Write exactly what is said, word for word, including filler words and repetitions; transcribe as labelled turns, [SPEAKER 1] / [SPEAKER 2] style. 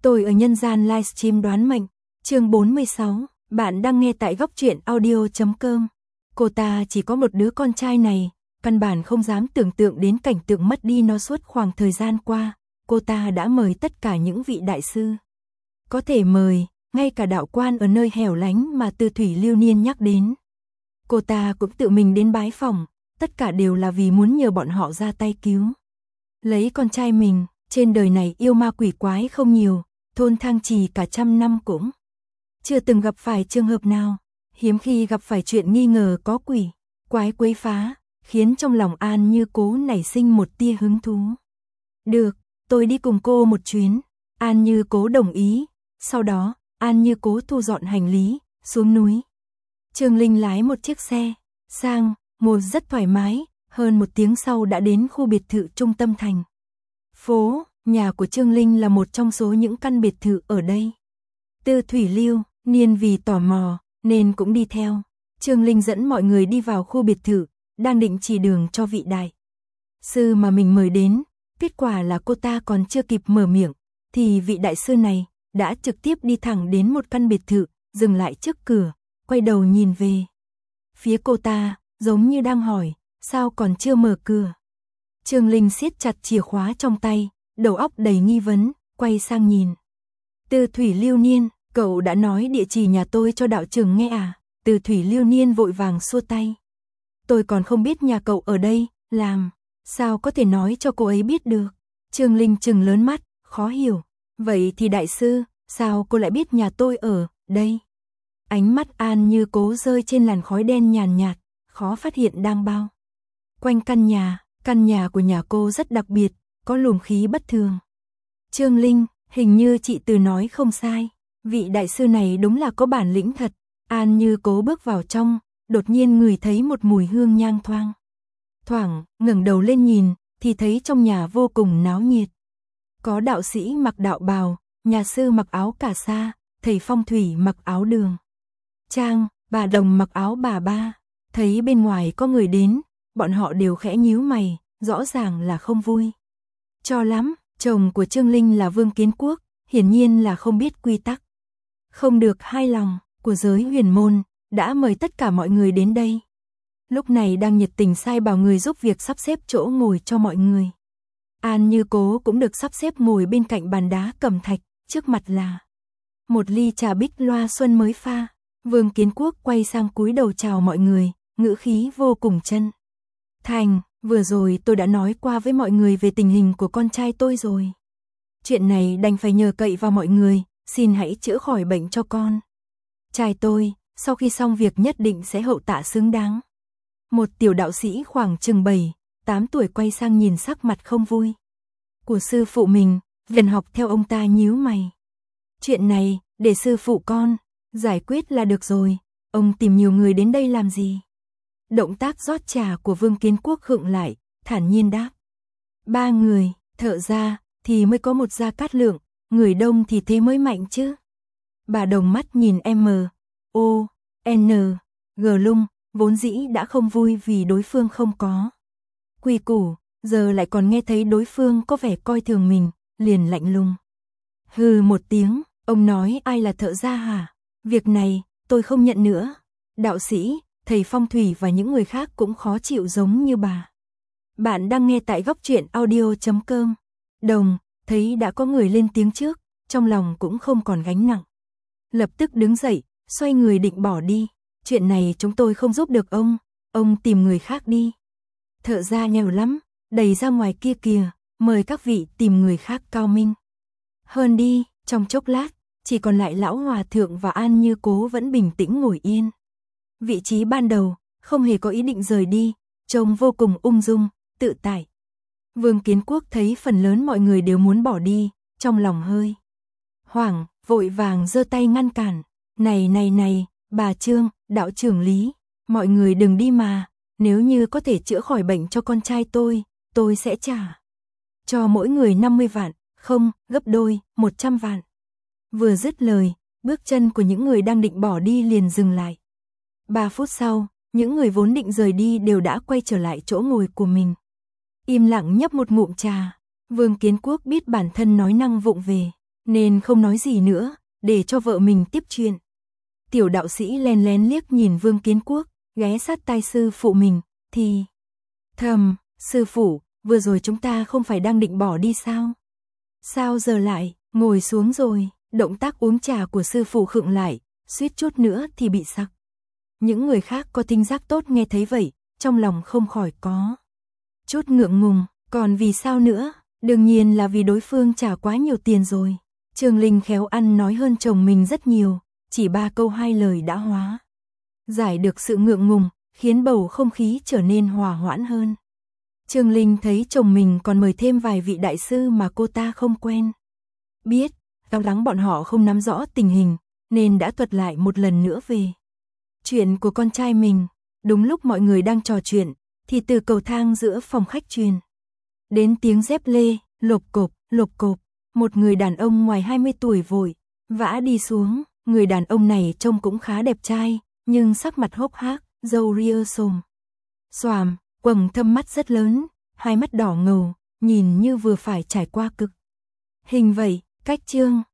[SPEAKER 1] Tôi ở nhân gian livestream đoán mệnh, chương bốn mươi sáu, bạn đang nghe tại góc truyện audio chấm com. Cô ta chỉ có một đứa con trai này, căn bản không dám tưởng tượng đến cảnh tượng mất đi nó suốt khoảng thời gian qua, cô ta đã mời tất cả những vị đại sư. Có thể mời, ngay cả đạo quan ở nơi hẻo lánh mà Tư Thủy Lưu Niên nhắc đến. Cô ta cũng tự mình đến bái phỏng, tất cả đều là vì muốn nhờ bọn họ ra tay cứu. Lấy con trai mình, trên đời này yêu ma quỷ quái không nhiều, thôn Thang Trì cả trăm năm cũng chưa từng gặp phải trường hợp nào, hiếm khi gặp phải chuyện nghi ngờ có quỷ, quái quấy phá, khiến trong lòng An Như Cố nảy sinh một tia hứng thú. Được, tôi đi cùng cô một chuyến, An Như Cố đồng ý, sau đó, An Như Cố thu dọn hành lý, xuống núi. Trương Linh lái một chiếc xe, sang, ngồi rất thoải mái, hơn một tiếng sau đã đến khu biệt thự trung tâm thành phố, nhà của Trương Linh là một trong số những căn biệt thự ở đây. Tư Thủy Lưu Niên vì tò mò, nên cũng đi theo. Trương Linh dẫn mọi người đi vào khu biệt thự, đang định chỉ đường cho vị đại sư mà mình mời đến. Kết quả là cô ta còn chưa kịp mở miệng, thì vị đại sư này đã trực tiếp đi thẳng đến một căn biệt thự, dừng lại trước cửa, quay đầu nhìn về phía cô ta, giống như đang hỏi, sao còn chưa mở cửa. Trương Linh siết chặt chìa khóa trong tay, đầu óc đầy nghi vấn, quay sang nhìn. Tư Thủy Lưu Niên, cậu đã nói địa chỉ nhà tôi cho đạo trưởng nghe à? Tư Thủy Lưu Niên vội vàng xua tay. Tôi còn không biết nhà cậu ở đây, làm sao có thể nói cho cô ấy biết được? Trương Linh trừng lớn mắt, khó hiểu. Vậy thì đại sư, sao cô lại biết nhà tôi ở đây? Ánh mắt An Như Cố rơi trên làn khói đen nhàn nhạt, khó phát hiện đang bao quanh căn nhà. Căn nhà của nhà cô rất đặc biệt, có luồng khí bất thường. Trương Linh, hình như chị Từ nói không sai, vị đại sư này đúng là có bản lĩnh thật. An Như Cố bước vào trong, đột nhiên ngửi thấy một mùi hương nhang thoang. Thoảng, ngẩng đầu lên nhìn, thì thấy trong nhà vô cùng náo nhiệt. Có đạo sĩ mặc đạo bào, nhà sư mặc áo cà sa, thầy phong thủy mặc áo đường trang, bà đồng mặc áo bà ba. Thấy bên ngoài có người đến, bọn họ đều khẽ nhíu mày, rõ ràng là không vui cho lắm. Chồng của Trương Linh là Vương Kiến Quốc, hiển nhiên là không biết quy tắc không được hai lòng của giới huyền môn, đã mời tất cả mọi người đến đây. Lúc này đang nhiệt tình sai bảo người giúp việc sắp xếp chỗ ngồi cho mọi người. An Như Cố cũng được sắp xếp ngồi bên cạnh bàn đá cẩm thạch, trước mặt là một ly trà bích loa xuân mới pha. Vương Kiến Quốc quay sang cúi đầu chào mọi người, ngữ khí vô cùng chân thành. Vừa rồi tôi đã nói qua với mọi người về tình hình của con trai tôi rồi. Chuyện này đành phải nhờ cậy vào mọi người, xin hãy chữa khỏi bệnh cho con trai tôi, sau khi xong việc nhất định sẽ hậu tạ xứng đáng. Một tiểu đạo sĩ khoảng chừng bảy, tám tuổi quay sang nhìn sắc mặt không vui của sư phụ mình, liền học theo ông ta nhíu mày. Chuyện này, để sư phụ con giải quyết là được rồi, ông tìm nhiều người đến đây làm gì? Động tác rót trà của Vương Kiến Quốc khựng lại, thản nhiên đáp. Ba người, thợ ra, thì mới có một Gia Cát Lượng, người đông thì thế mới mạnh chứ. Bà đồng mắt nhìn M, O, N, G Lung, vốn dĩ đã không vui vì đối phương không có quy củ, giờ lại còn nghe thấy đối phương có vẻ coi thường mình, liền lạnh lùng. Hừ một tiếng, ông nói ai là thợ gia hả? Việc này, tôi không nhận nữa. Đạo sĩ, thầy phong thủy và những người khác cũng khó chịu giống như bà. Bạn đang nghe tại góc truyện audio chấm com. Đồng, thấy đã có người lên tiếng trước, trong lòng cũng không còn gánh nặng. Lập tức đứng dậy, xoay người định bỏ đi. Chuyện này chúng tôi không giúp được ông, ông tìm người khác đi. Thợ gia nghèo lắm, đẩy ra ngoài kia kìa, mời các vị tìm người khác cao minh hơn đi. Trong chốc lát, chỉ còn lại lão hòa thượng và An Như Cố vẫn bình tĩnh ngồi yên. Vị trí ban đầu, không hề có ý định rời đi, trông vô cùng ung dung, tự tại. Vương Kiến Quốc thấy phần lớn mọi người đều muốn bỏ đi, trong lòng hơi hoảng, vội vàng giơ tay ngăn cản. Này này này, bà Trương, đạo trưởng Lý, mọi người đừng đi mà, nếu như có thể chữa khỏi bệnh cho con trai tôi, tôi sẽ trả cho mỗi người năm mươi vạn, không, gấp đôi, một trăm vạn. Vừa dứt lời, bước chân của những người đang định bỏ đi liền dừng lại. Ba phút sau, những người vốn định rời đi đều đã quay trở lại chỗ ngồi của mình. Im lặng nhấp một ngụm trà, Vương Kiến Quốc biết bản thân nói năng vụng về, nên không nói gì nữa, để cho vợ mình tiếp chuyện. Tiểu đạo sĩ lén lén liếc nhìn Vương Kiến Quốc, ghé sát tai sư phụ mình, thì thầm, sư phụ, vừa rồi chúng ta không phải đang định bỏ đi sao? Sao giờ lại, ngồi xuống rồi, động tác uống trà của sư phụ khựng lại, suýt chút nữa thì bị sặc. Những người khác có thính giác tốt nghe thấy vậy, trong lòng không khỏi có chút ngượng ngùng, còn vì sao nữa? Đương nhiên là vì đối phương trả quá nhiều tiền rồi. Trương Linh khéo ăn nói hơn chồng mình rất nhiều, chỉ ba câu hai lời đã hóa giải được sự ngượng ngùng, khiến bầu không khí trở nên hòa hoãn hơn. Trương Linh thấy chồng mình còn mời thêm vài vị đại sư mà cô ta không quen biết, lo lắng bọn họ không nắm rõ tình hình, nên đã thuật lại một lần nữa về chuyện của con trai mình. Đúng lúc mọi người đang trò chuyện, thì từ cầu thang giữa phòng khách truyền đến tiếng dép lê, lộp cộp, lộp cộp, một người đàn ông ngoài hai mươi tuổi vội vã đi xuống. Người đàn ông này trông cũng khá đẹp trai, nhưng sắc mặt hốc hác, râu ria xồm xoàm, quầng thâm mắt rất lớn, hai mắt đỏ ngầu, nhìn như vừa phải trải qua cực hình vậy. Cách Trương